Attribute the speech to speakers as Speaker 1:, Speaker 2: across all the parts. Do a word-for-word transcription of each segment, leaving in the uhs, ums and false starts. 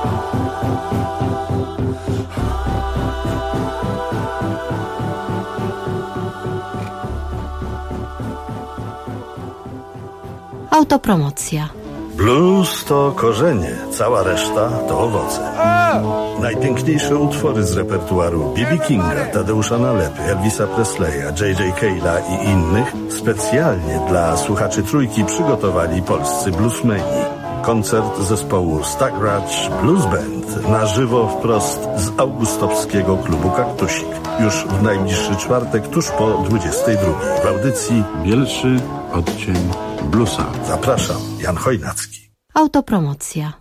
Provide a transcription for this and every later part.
Speaker 1: Autopromocja.
Speaker 2: Blues to korzenie, cała reszta to owoce. Najpiękniejsze utwory z repertuaru B B Kinga, Tadeusza Nalepy, Elvisa Presleya, J J Cale'a i innych specjalnie dla słuchaczy Trójki przygotowali polscy bluesmeni. Koncert zespołu Stagrudge Blues Band na żywo wprost z augustowskiego klubu Kaktusik. Już w najbliższy czwartek, tuż po dwudziestej drugiej w audycji
Speaker 3: Bielszy odcień bluesa.
Speaker 2: Zapraszam, Jan Chojnacki.
Speaker 1: Autopromocja.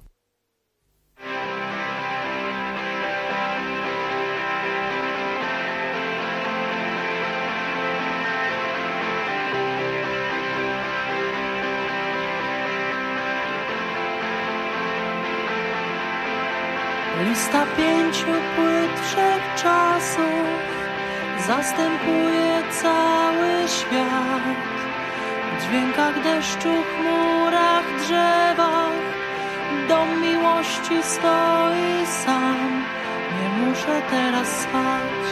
Speaker 4: Lista pięciu płyt wszechczasów zastępuje cały świat. W dźwiękach deszczu, chmurach, drzewach dom miłości stoi sam. Nie muszę teraz spać.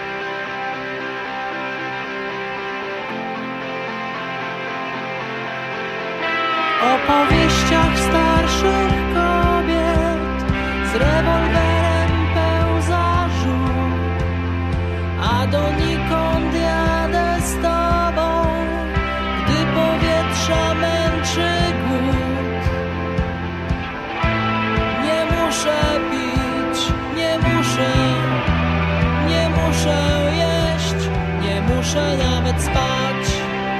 Speaker 4: O powieściach starszych kobiet z rewolwerem pełza żółt, a donikąd jadę z tobą, gdy powietrza męczy głód. Nie muszę pić, nie muszę, nie muszę jeść, nie muszę nawet spać.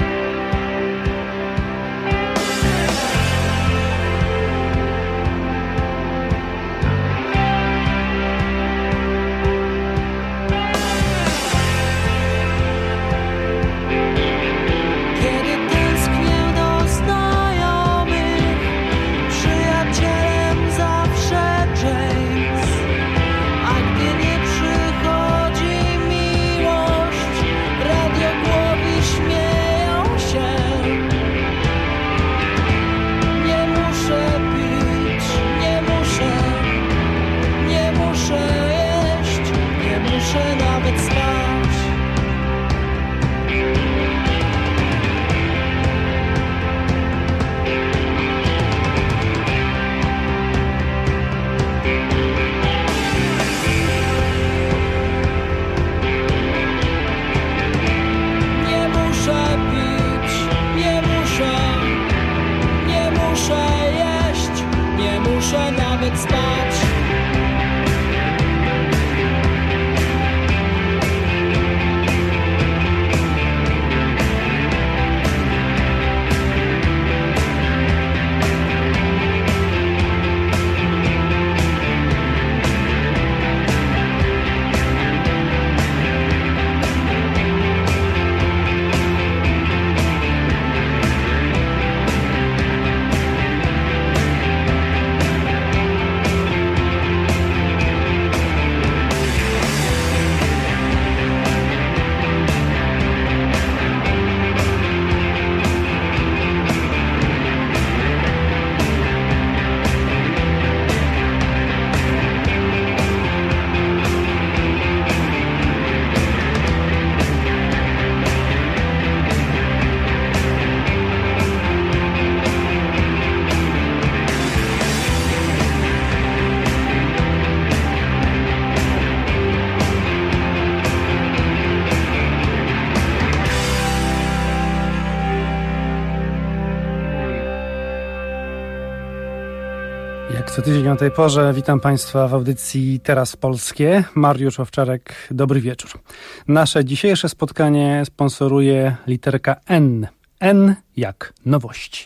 Speaker 5: Co tydzień o tej porze witam Państwa w audycji Teraz Polskie. Mariusz Owczarek, dobry wieczór. Nasze dzisiejsze spotkanie sponsoruje literka N. N jak nowości.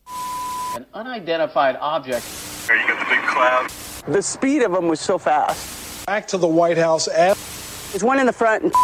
Speaker 6: An unidentified object.
Speaker 7: There you got the big cloud.
Speaker 8: The speed of them was so fast.
Speaker 9: Back to the White House.
Speaker 8: There's one in the front and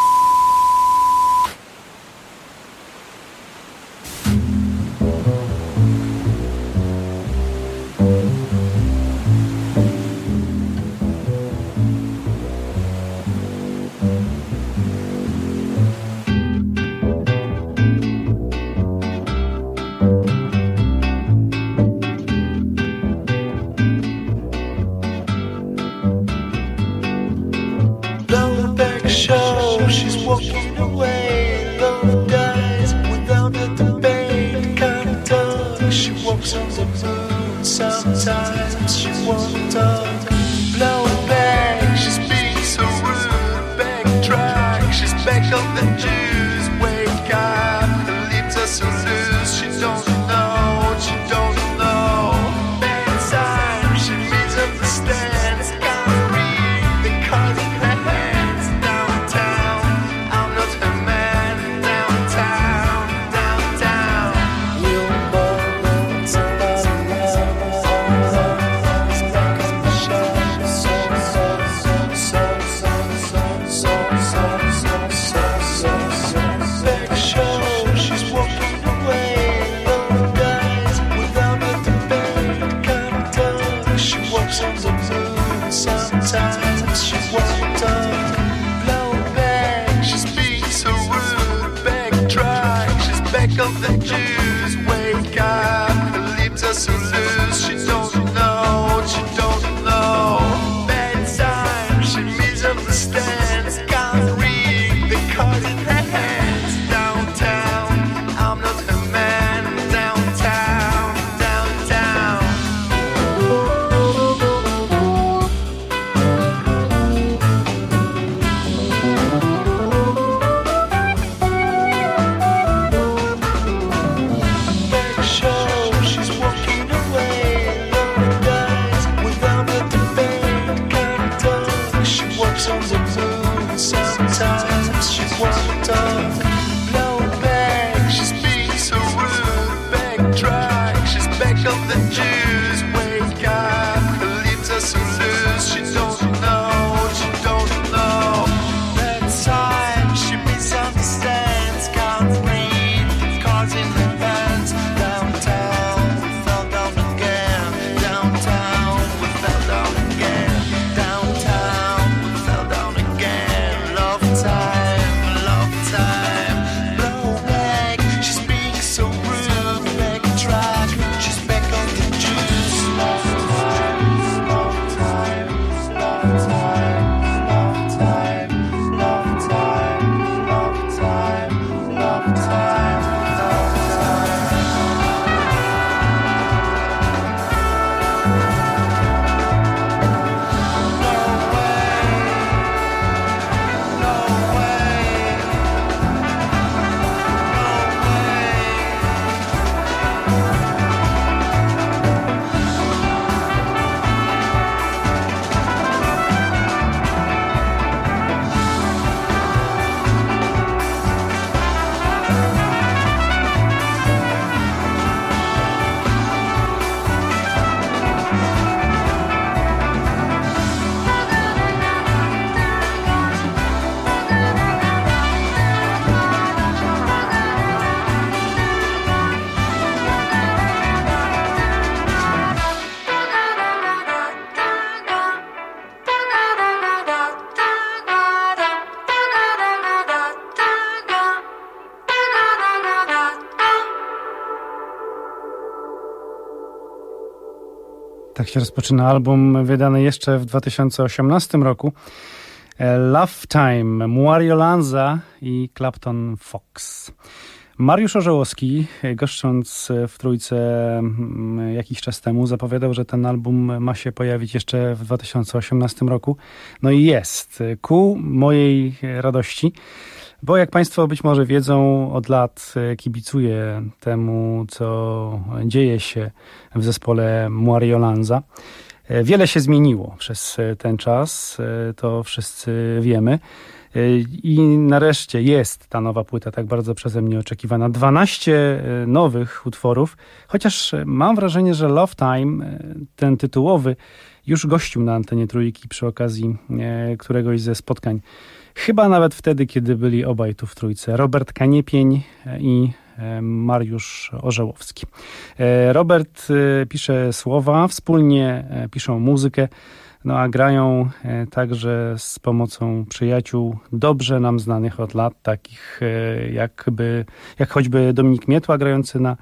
Speaker 1: so loose, she don't know, she don't know. Bad time, she misunderstands, can't read the cards in her hands. Downtown, I'm not her man. Downtown, downtown. You know somebody loves back on the shelf. So, so, so, so, so, so, so, so, so, so, so, so. Back show, she's walking away. Long guys without a debate. Can't talk, she walks on the moon. Sometimes she walked on. Blow back, she's being so rude. Backtrack, she's back on the juice. Wake up, her lips are so loose. She don't know, she don't know. Bad time, she misunderstands. Can't read the card in her hands. Downtown, I'm not her man. Downtown, downtown. Back show, she's walking away. Long guys without a debate. Can't talk, she walks on the moon. Sometimes she walked on. Blow back, she's being so rude. Backtrack, she's back on the juice. Wake up, her lips are so loose. She don't know, she don't know. That time she misunderstands. Can't read the cards in her hands. Downtown, we fell down again. Downtown, we fell down again. Downtown, we fell down again. Love time, love time. Blow back, she's being so rude. Backtrack, she's back on the juice. Love time, love time, love time, love time, love time, love time, love time, love time.
Speaker 5: Tak się rozpoczyna album wydany jeszcze w dwa tysiące osiemnastym roku. Love Time, Mario Lanza i Clapton Fox. Mariusz Orzełowski, goszcząc w Trójce jakiś czas temu, zapowiadał, że ten album ma się pojawić jeszcze w dwa tysiące osiemnastym roku. No i jest. Ku mojej radości, bo jak Państwo być może wiedzą, od lat kibicuję temu, co dzieje się w zespole Mario Lanza. Wiele się zmieniło przez ten czas, to wszyscy wiemy. I nareszcie jest ta nowa płyta, tak bardzo przeze mnie oczekiwana. dwanaście nowych utworów, chociaż mam wrażenie, że Love Time, ten tytułowy, już gościł na antenie Trójki przy okazji któregoś ze spotkań. Chyba nawet wtedy, kiedy byli obaj tu w Trójce. Robert Kaniepień i Mariusz Orzełowski. Robert pisze słowa, wspólnie piszą muzykę, no a grają także z pomocą przyjaciół dobrze nam znanych od lat, takich jakby, jak choćby Dominik Mietła grający na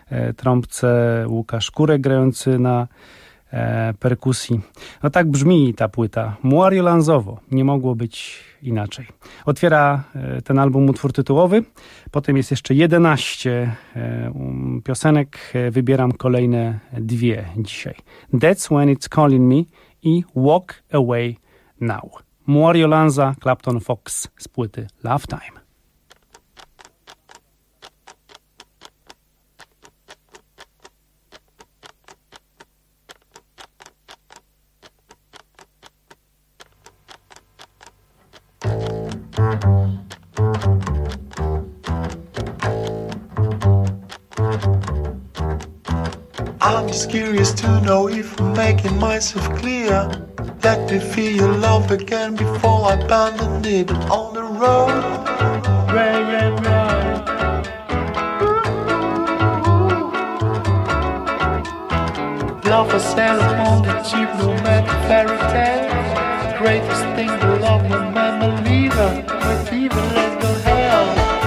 Speaker 5: trąbce, Łukasz Kurek grający na perkusji. No tak brzmi ta płyta. Mario Lanzowo. Nie mogło być inaczej. Otwiera ten album utwór tytułowy. Potem jest jeszcze jedenaście piosenek. Wybieram kolejne dwie dzisiaj. That's When It's Calling Me i Walk Away Now. Mario Lanza, Clapton Fox z płyty Love Time.
Speaker 1: I'm just curious to know if I'm making myself clear. Let me feel your love again before I abandon it on the road. Right, right, right. Love for sale on the cheap, no matter fairy tale. Greatest thing to love, no man believer, but even let go hell.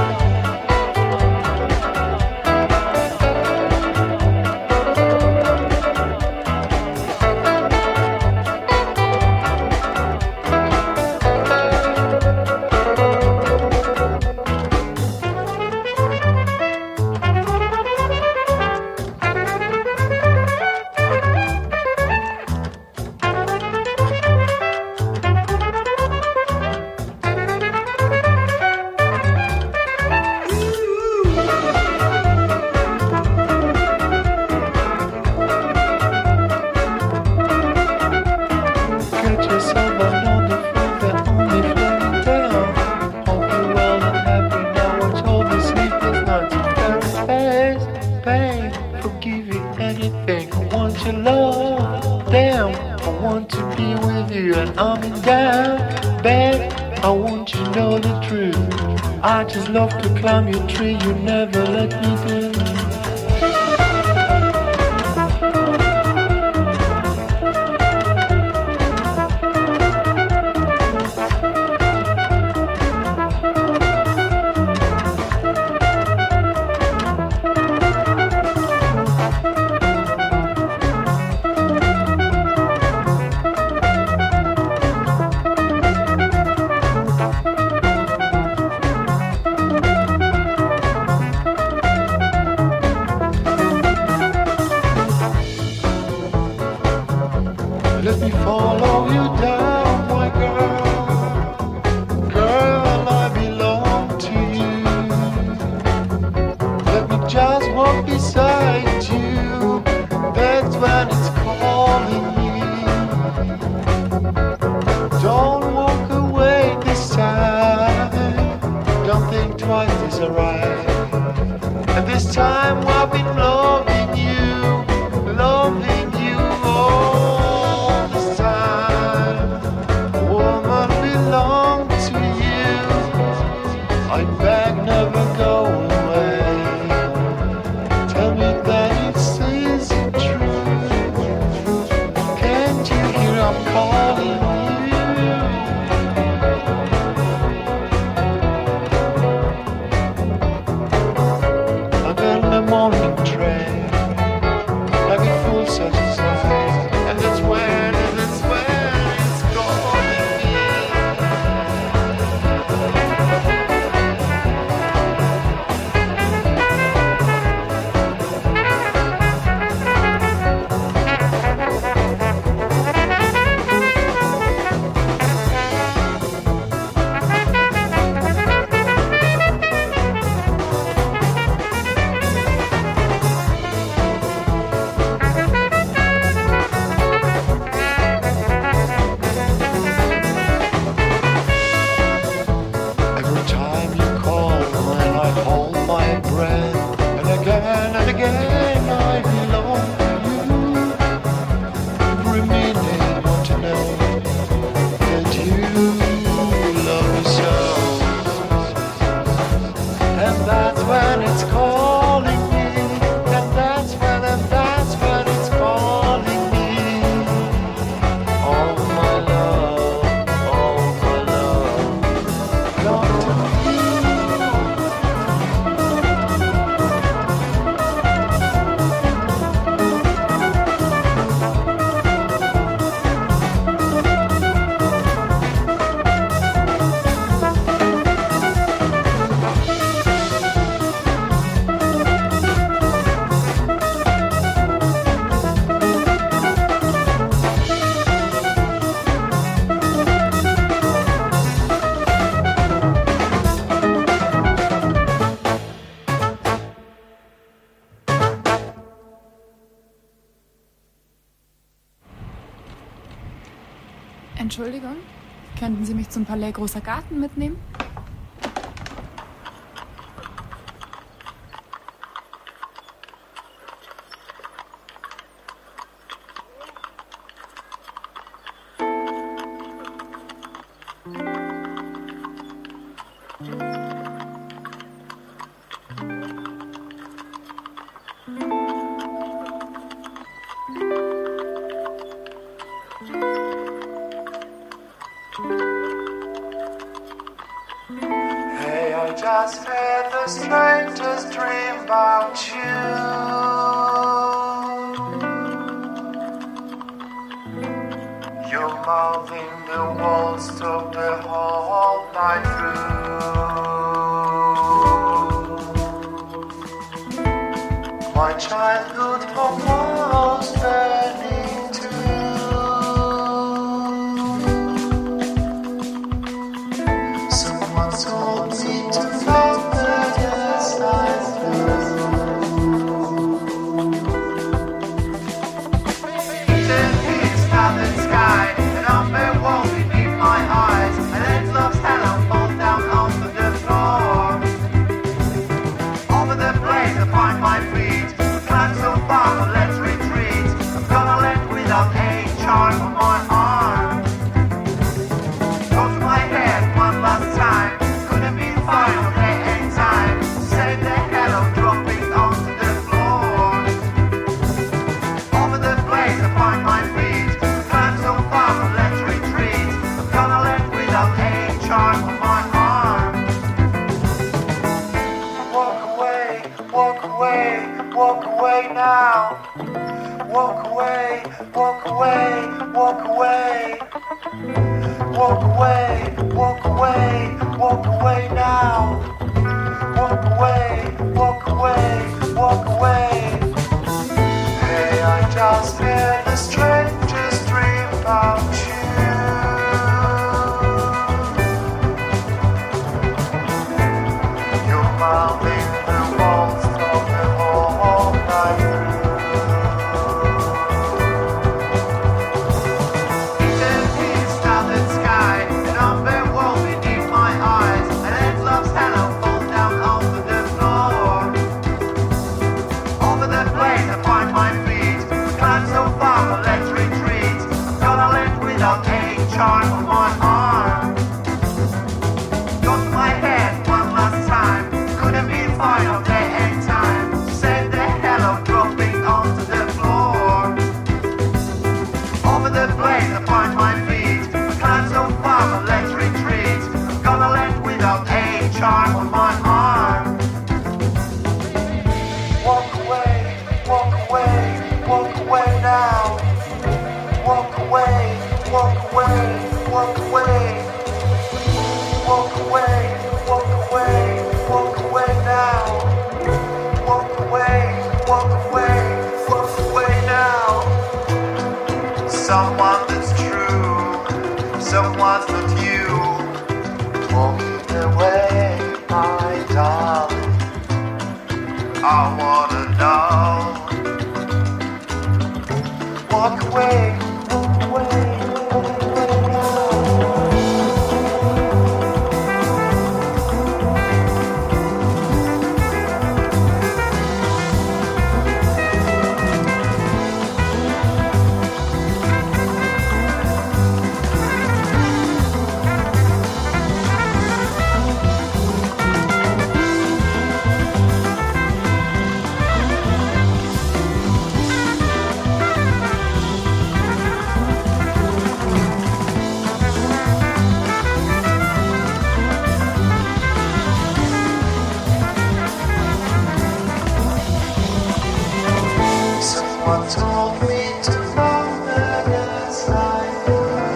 Speaker 1: I just love to climb your tree, you never let me do. Let me follow you down, my girl. Girl, I belong to you. Let me just walk beside you. That's when it's calling you. Don't walk away this time. Don't think twice is alright. And this time I've been loving you, loving you all. I beg, never go away. Tell me that it is true. Can't you hear I'm calling you? I'm in the morning train, like a fool such as I. And that's when, and that's when it's calling me.
Speaker 10: Entschuldigung, könnten Sie mich zum Palais Großer Garten mitnehmen?
Speaker 1: the strangest dream about you. You're mouthing the walls of the whole night through. My childhood almost burning too. Someone told me to follow the side through. The peace of the sky, and on the wall beneath my eyes, and then love's hello falls down onto the floor. Over the place I find my feet, climb so far, but let's retreat. I'm gonna land without a charm on my arm. Go to my head one last time, couldn't be fine on day and time. Save the hello dropping onto the floor. Over the place I find my feet, climb so far, but let's retreat. I'm gonna land without a charm on my arm. Walk away, walk away, walk away now. Walk away, walk away, walk away. Walk away, walk away, walk away now. Walk away, walk away, walk away. Hey, I just had the strangest dream about you. You're mouthing the walls of the whole night through. The peace of the sky, and on the wall beneath my eyes, and then love's hello falls down onto the floor. Over the place I find my feet, climb so far, but let's retreat. I'm gonna land without a charm on my arm. Go to my head one last time, couldn't be fine on day and time. Save the hello dropping onto the floor. Over the place I find my feet, climb so far, but let's retreat. I'm gonna land without a charm on my arm. Walk away, walk away, walk away now. Walk away, walk away, walk away. Walk away, walk away, walk away now. Walk away, walk away, walk away now. Someone that's true, someone's not you. Walking away, my darling. I wanna know. Walk away, walk away, walk away now. Someone told me to follow the side.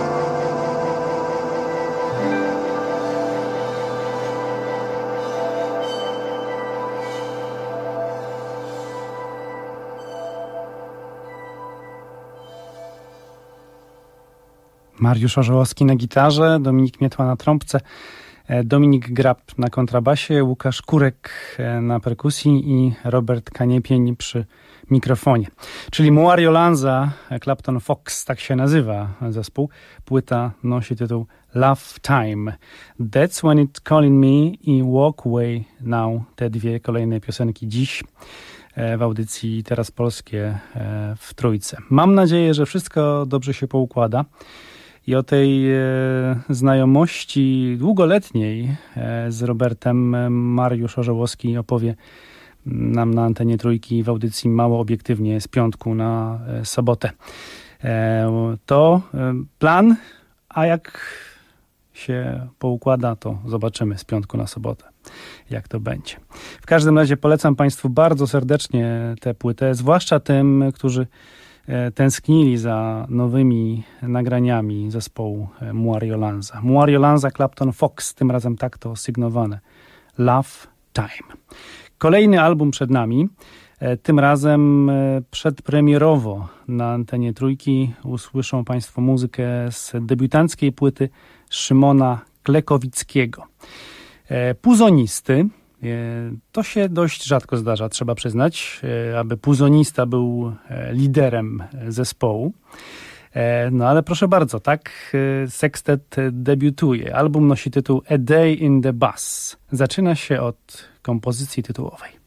Speaker 5: Mariusz Orzełowski na gitarze, Dominik Mietła na trąbce, Dominik Grab na kontrabasie, Łukasz Kurek na perkusji i Robert Kaniepień przy mikrofonie. Czyli Muario Lanza, Clapton Fox, tak się nazywa zespół. Płyta nosi tytuł Love Time. That's When It's Calling Me i Walk Away Now. Te dwie kolejne piosenki dziś w audycji Teraz Polskie w Trójce. Mam nadzieję, że wszystko dobrze się poukłada. I o tej e, znajomości długoletniej e, z Robertem Mariusz Orzełowski opowie nam na antenie Trójki w audycji Mało Obiektywnie z piątku na e, sobotę. E, to e, plan, a jak się poukłada, to zobaczymy z piątku na sobotę. jak to będzie. W każdym razie polecam Państwu bardzo serdecznie tę płytę, zwłaszcza tym, którzy tęsknili za nowymi nagraniami zespołu Muario Lanza. Muario Lanza, Clapton Fox, tym razem tak to sygnowane. Love Time. Kolejny album przed nami. Tym razem przedpremierowo na antenie Trójki usłyszą Państwo muzykę z debiutanckiej płyty Szymona Klekowickiego. Puzonisty. To się dość rzadko zdarza, trzeba przyznać, aby puzonista był liderem zespołu. No ale proszę bardzo, tak sekstet debiutuje. Album nosi tytuł A Day in the Bus. Zaczyna się od kompozycji tytułowej.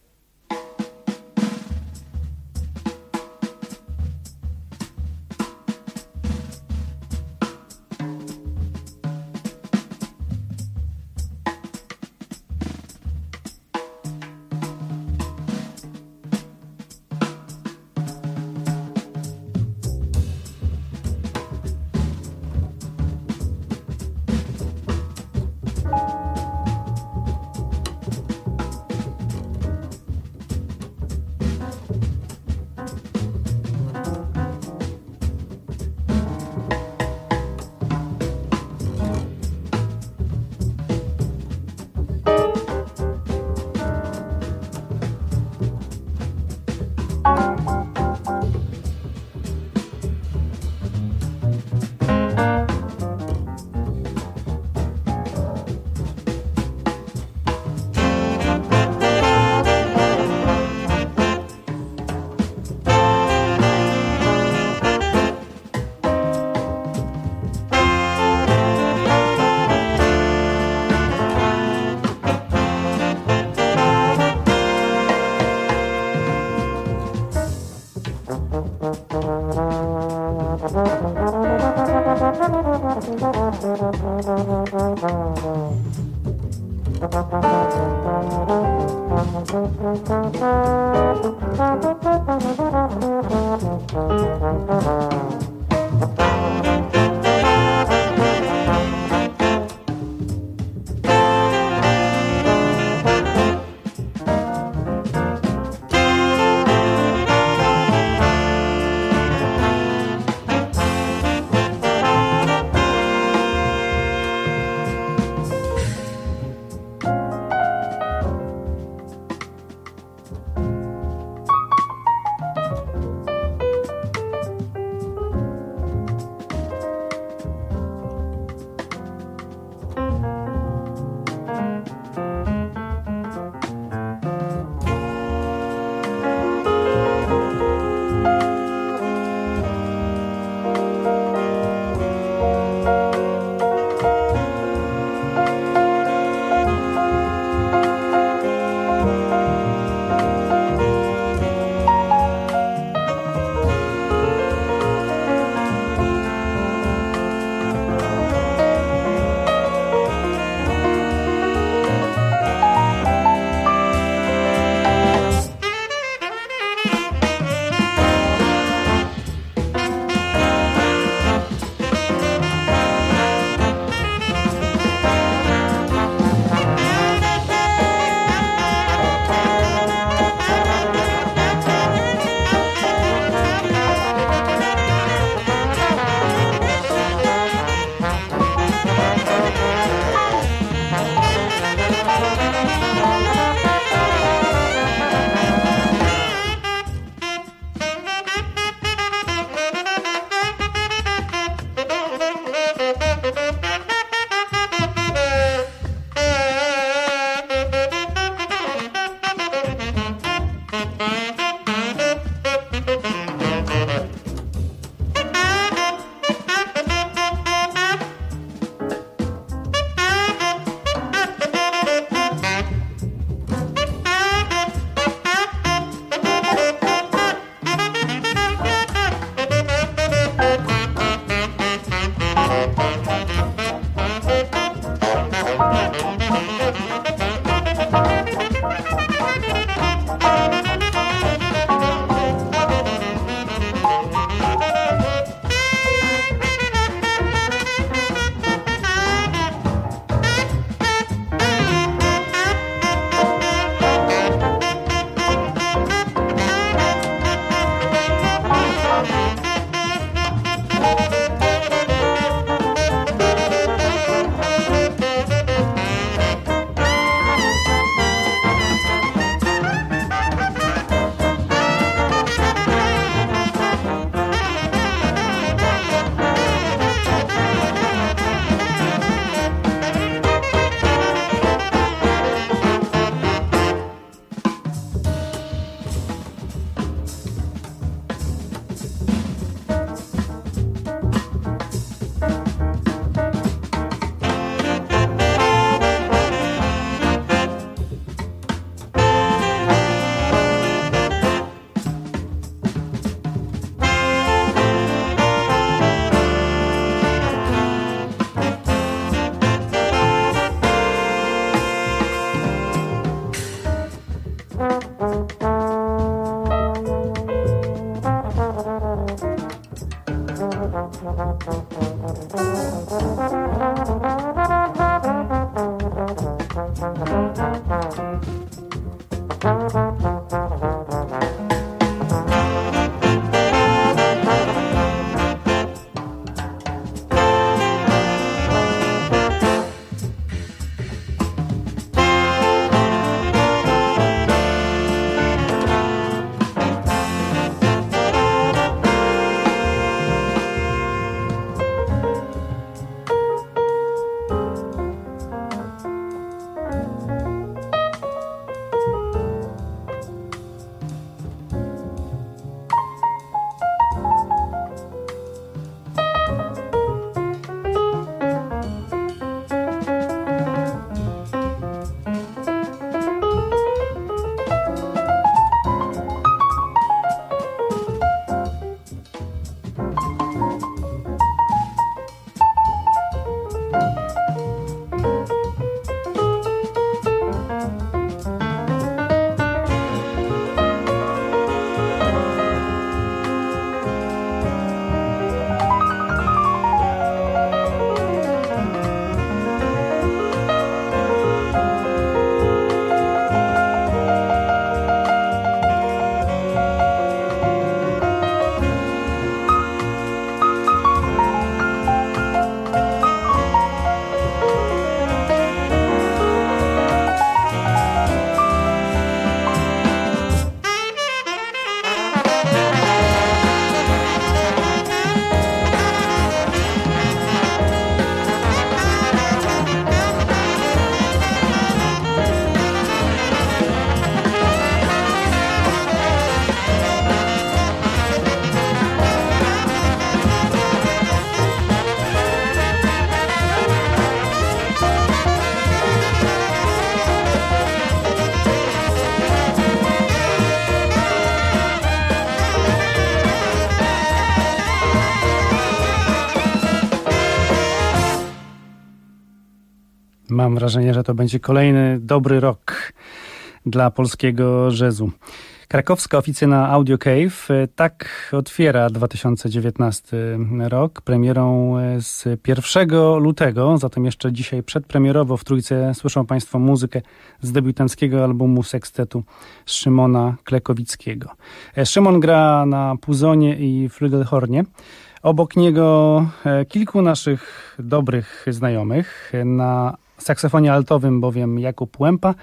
Speaker 5: Mam wrażenie, że to będzie kolejny dobry rok dla polskiego jazzu. Krakowska oficyna Audio Cave tak otwiera dwa tysiące dziewiętnasty rok premierą z pierwszego lutego, zatem jeszcze dzisiaj przedpremierowo w Trójce słyszą Państwo muzykę z debiutanckiego albumu sekstetu Szymona Klekowickiego. Szymon gra na puzonie i flugelhornie. Obok niego kilku naszych dobrych znajomych. Na saksofonie altowym bowiem Jakub Łępa,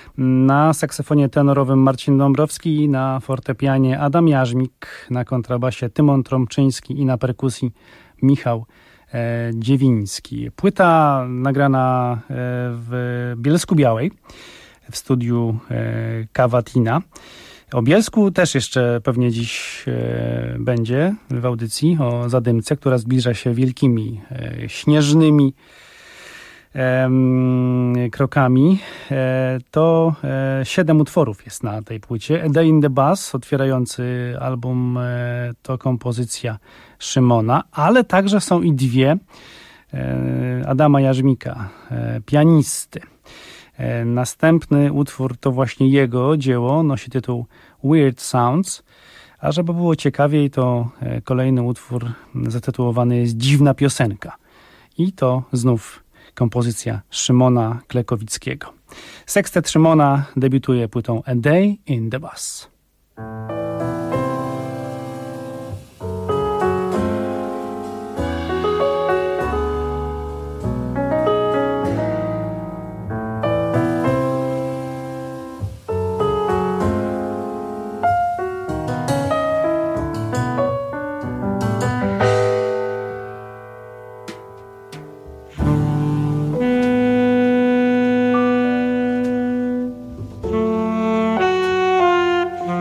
Speaker 5: na saksofonie tenorowym Marcin Dąbrowski, na fortepianie Adam Jarzmik, na kontrabasie Tymon Trąbczyński i na perkusji Michał e, Dziewiński. Płyta nagrana e, w Bielsku-Białej w studiu e, Cavatina. O Bielsku też jeszcze pewnie dziś e, będzie w audycji o Zadymce, która zbliża się wielkimi e, śnieżnymi e, krokami. E, to e, siedem utworów jest na tej płycie. A Day in the Bass, otwierający album, e, to kompozycja Szymona, ale także są i dwie e, Adama Jarzmika, e, pianisty. Następny utwór to właśnie jego dzieło, nosi tytuł Weird Sounds, a żeby było ciekawiej, to kolejny utwór zatytułowany jest Dziwna piosenka i to znów kompozycja Szymona Klekowickiego. Sekstet Szymona debiutuje płytą A Day in the Bass.
Speaker 1: Thank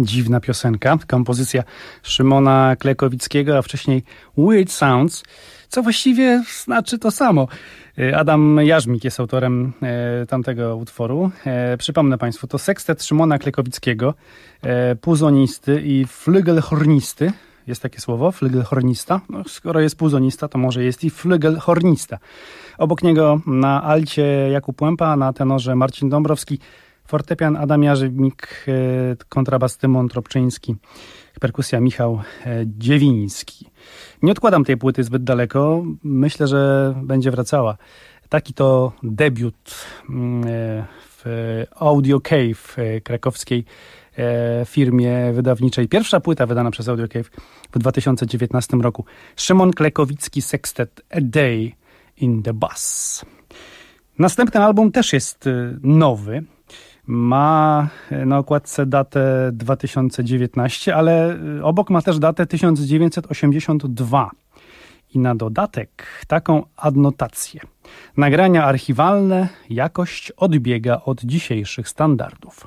Speaker 5: Dziwna piosenka, kompozycja Szymona Klekowickiego, a wcześniej Weird Sounds, co właściwie znaczy to samo. Adam Jarzmik jest autorem e, tamtego utworu. E, przypomnę Państwu, to sekstet Szymona Klekowickiego, e, puzonisty i flygelhornisty. Jest takie słowo, flygelhornista. No, skoro jest puzonista, to może jest i flygelhornista. Obok niego na alcie Jakub Łępa, a na tenorze Marcin Dąbrowski, fortepian Adam Jarzmik, kontrabas Tymon Tropczyński, perkusja Michał Dziewiński. Nie odkładam tej płyty zbyt daleko. Myślę, że będzie wracała. Taki to debiut w Audio Cave, krakowskiej firmie wydawniczej. Pierwsza płyta wydana przez Audio Cave w dwa tysiące dziewiętnastym roku. Szymon Klekowicki Sextet A Day in the Bus. Następny album też jest nowy. Ma na okładce datę dwa tysiące dziewiętnasty, ale obok ma też datę tysiąc dziewięćset osiemdziesiąt dwa. I na dodatek taką adnotację. Nagrania archiwalne, jakość odbiega od dzisiejszych standardów.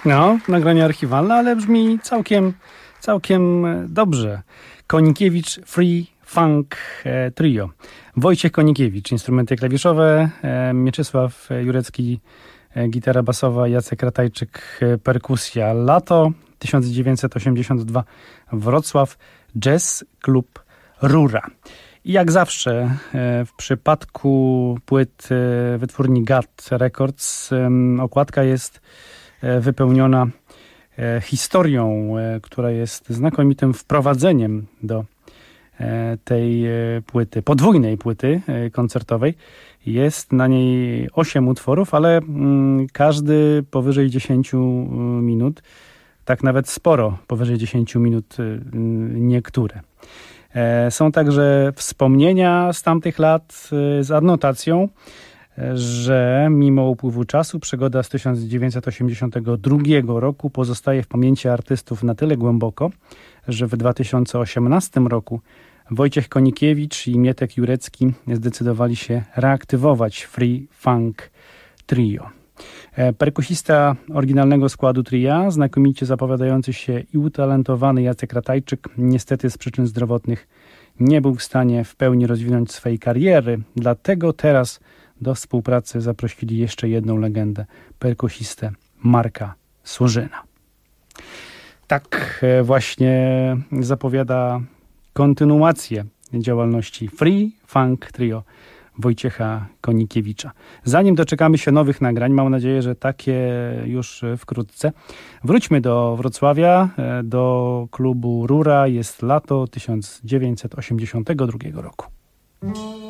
Speaker 5: No, nagranie archiwalne, ale brzmi całkiem, całkiem dobrze. Konikiewicz Free Funk Trio. Wojciech Konikiewicz, instrumenty klawiszowe, Mieczysław Jurecki, gitara basowa, Jacek Ratajczyk, perkusja. Lato tysiąc dziewięćset osiemdziesiąty drugi, Wrocław, Jazz Klub Rura. I jak zawsze w przypadku płyt wytwórni G A T Records okładka jest wypełniona historią, która jest znakomitym wprowadzeniem do tej płyty, podwójnej płyty koncertowej. Jest na niej osiem utworów, ale każdy powyżej dziesięciu minut, tak nawet sporo powyżej dziesięciu minut niektóre. Są także wspomnienia z tamtych lat z adnotacją, że mimo upływu czasu przygoda z tysiąc dziewięćset osiemdziesiątego drugiego roku pozostaje w pamięci artystów na tyle głęboko, że w dwa tysiące osiemnastym roku Wojciech Konikiewicz i Mietek Jurecki zdecydowali się reaktywować Free Funk Trio. Perkusista oryginalnego składu tria, znakomicie zapowiadający się i utalentowany Jacek Ratajczyk, niestety z przyczyn zdrowotnych nie był w stanie w pełni rozwinąć swojej kariery, dlatego teraz do współpracy zaprosili jeszcze jedną legendę, perkusistę Marka Służyna. Tak właśnie zapowiada kontynuację działalności Free Funk Trio Wojciecha Konikiewicza. Zanim doczekamy się nowych nagrań, mam nadzieję, że takie już wkrótce, wróćmy do Wrocławia, do klubu Rura. Jest lato tysiąc dziewięćset osiemdziesiątego drugiego roku.